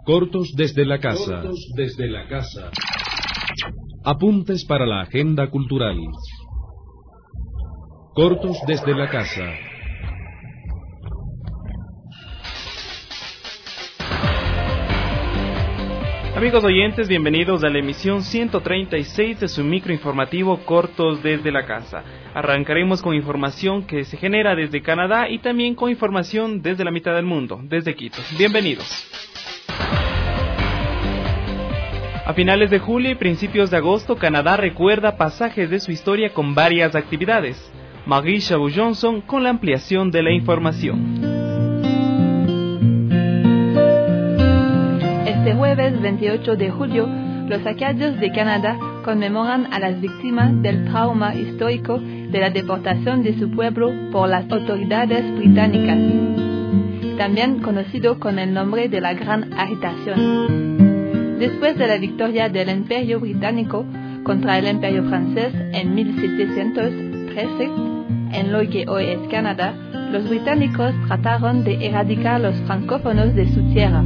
Cortos desde la casa. Apuntes para la agenda cultural. Cortos desde la casa. Amigos oyentes, bienvenidos a la emisión 136 de su microinformativo Cortos desde la casa. Arrancaremos con información que se genera desde Canadá y también con información desde la mitad del mundo, desde Quito. Bienvenidos. A finales de julio y principios de agosto, Canadá recuerda pasajes de su historia con varias actividades. Marie Chabot-Johnson con la ampliación de la información. Este jueves 28 de julio, los acadios de Canadá conmemoran a las víctimas del trauma histórico de la deportación de su pueblo por las autoridades británicas, también conocido con el nombre de la Gran Agitación. Después de la victoria del Imperio Británico contra el Imperio Francés en 1713, en lo que hoy es Canadá, los británicos trataron de erradicar los francófonos de su tierra.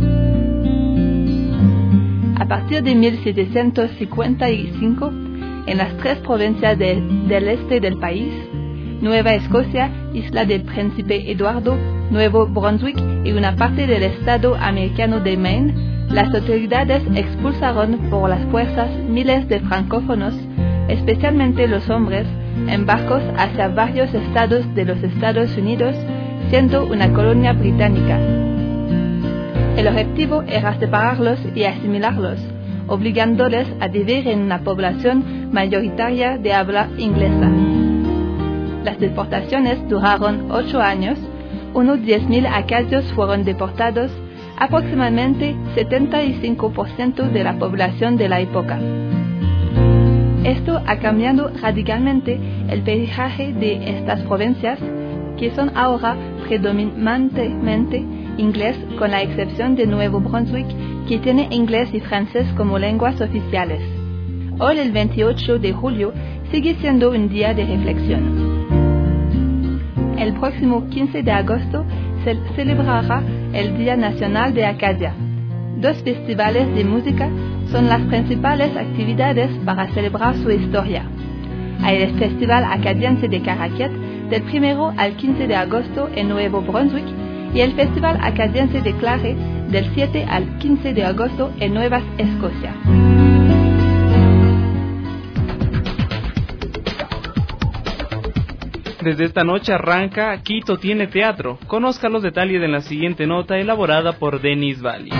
A partir de 1755, en las tres provincias del este del país, Nueva Escocia, Isla del Príncipe Eduardo, Nuevo Brunswick y una parte del estado americano de Maine, las autoridades expulsaron por las fuerzas miles de francófonos, especialmente los hombres, en barcos hacia varios estados de los Estados Unidos, siendo una colonia británica. El objetivo era separarlos y asimilarlos, obligándoles a vivir en una población mayoritaria de habla inglesa. Las deportaciones duraron 8 años, unos 10.000 acadios fueron deportados, aproximadamente 75% de la población de la época. Esto ha cambiado radicalmente el paisaje de estas provincias, que son ahora predominantemente inglés, con la excepción de Nuevo Brunswick, que tiene inglés y francés como lenguas oficiales. Hoy, el 28 de julio, sigue siendo un día de reflexión. El próximo 15 de agosto se celebrará el Día Nacional de Acadia. 2 festivales de música son las principales actividades para celebrar su historia. Hay el Festival Acadiense de Caraquiet del 1 al 15 de agosto en Nuevo Brunswick y el Festival Acadiense de Clare del 7 al 15 de agosto en Nueva Escocia. Desde esta noche arranca Quito tiene teatro. Conozca los detalles en la siguiente nota elaborada por Denis Bali.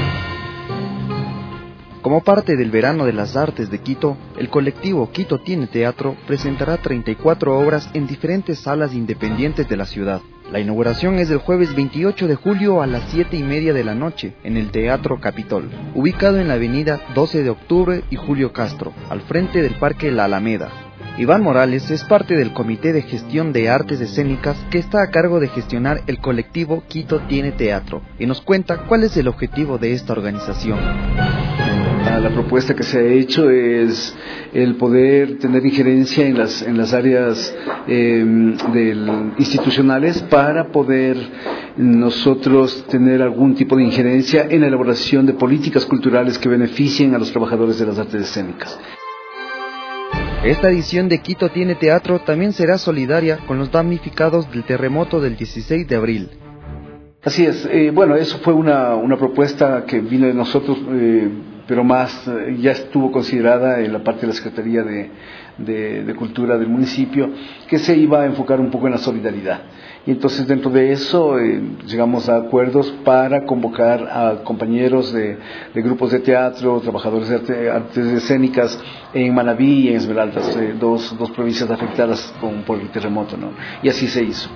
Como parte del Verano de las Artes de Quito, el colectivo Quito Tiene Teatro presentará 34 obras en diferentes salas independientes de la ciudad. La inauguración es el jueves 28 de julio a las 7:30 de la noche en el Teatro Capitol, ubicado en la avenida 12 de octubre y Julio Castro, al frente del Parque La Alameda. Iván Morales es parte del Comité de Gestión de Artes Escénicas que está a cargo de gestionar el colectivo Quito Tiene Teatro y nos cuenta cuál es el objetivo de esta organización. La propuesta que se ha hecho es el poder tener injerencia en las áreas institucionales para poder nosotros tener algún tipo de injerencia en la elaboración de políticas culturales que beneficien a los trabajadores de las artes escénicas. Esta edición de Quito Tiene Teatro también será solidaria con los damnificados del terremoto del 16 de abril. Así es, bueno, eso fue una propuesta que vino de nosotros, pero más ya estuvo considerada en la parte de la Secretaría de Cultura del municipio, que se iba a enfocar un poco en la solidaridad. Y entonces dentro de eso llegamos a acuerdos para convocar a compañeros de grupos de teatro, trabajadores de artes escénicas en Manabí y en Esmeraldas, dos provincias afectadas por el terremoto, ¿no? Y así se hizo.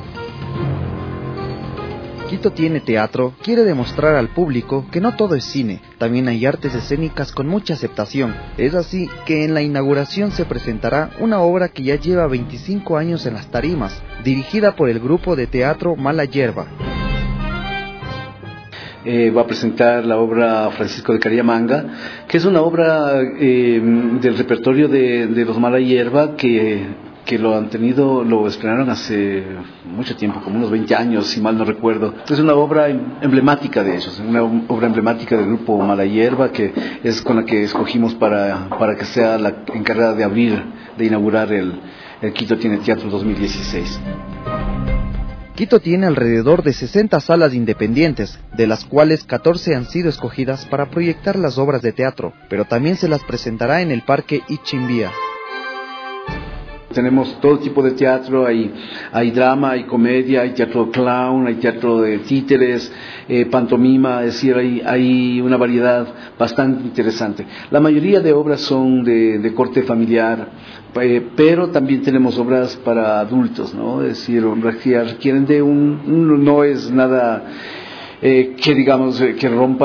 Quito Tiene Teatro quiere demostrar al público que no todo es cine, también hay artes escénicas con mucha aceptación. Es así que en la inauguración se presentará una obra que ya lleva 25 años en las tarimas, dirigida por el grupo de teatro Mala Hierba. Va a presentar la obra Francisco de Cariamanga, que es una obra del repertorio de los Mala Hierba que que lo han tenido, lo estrenaron hace mucho tiempo, como unos 20 años, si mal no recuerdo. Es una obra emblemática de ellos, una obra emblemática del grupo Mala Hierba, que es con la que escogimos para que sea la encargada de inaugurar el Quito Tiene Teatro 2016. Quito tiene alrededor de 60 salas independientes, de las cuales 14 han sido escogidas para proyectar las obras de teatro, pero también se las presentará en el Parque Ichimbía. Tenemos todo tipo de teatro, hay drama, hay comedia, hay teatro clown, hay teatro de títeres, pantomima, es decir, hay una variedad bastante interesante. La mayoría de obras son de corte familiar, pero también tenemos obras para adultos, ¿no? Es decir, que requieren de no es nada que digamos que rompa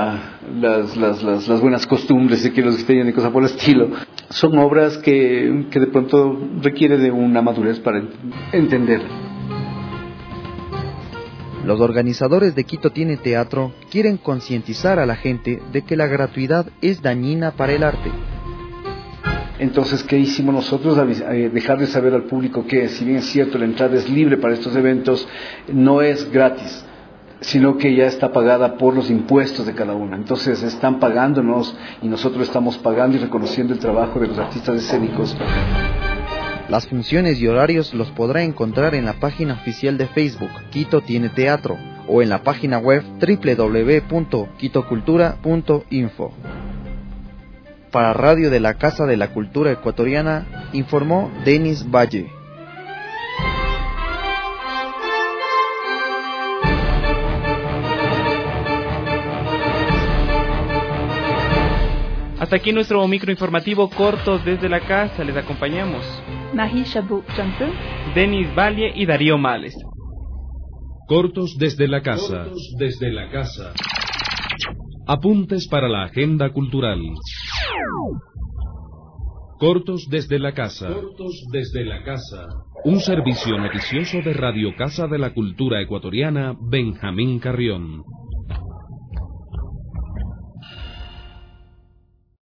las buenas costumbres de que los tengan y cosas por el estilo. Son obras que de pronto requiere de una madurez para entender. Los organizadores de Quito Tiene Teatro quieren concientizar a la gente de que la gratuidad es dañina para el arte. Entonces, ¿qué hicimos nosotros? Dejarle saber al público que, si bien es cierto, la entrada es libre para estos eventos, no es gratis, sino que ya está pagada por los impuestos de cada uno. Entonces están pagándonos y nosotros estamos pagando y reconociendo el trabajo de los artistas escénicos. Las funciones y horarios los podrá encontrar en la página oficial de Facebook Quito Tiene Teatro o en la página web www.quitocultura.info. Para Radio de la Casa de la Cultura Ecuatoriana, informó Denis Valle. Hasta aquí nuestro microinformativo Cortos desde la Casa. Les acompañamos Marie Chabot-Johnson, Denis Valle y Darío Males. Cortos desde la Casa. Cortos desde la Casa. Apuntes para la agenda cultural. Cortos desde la Casa. Cortos desde la Casa. Un servicio noticioso de Radio Casa de la Cultura Ecuatoriana, Benjamín Carrión.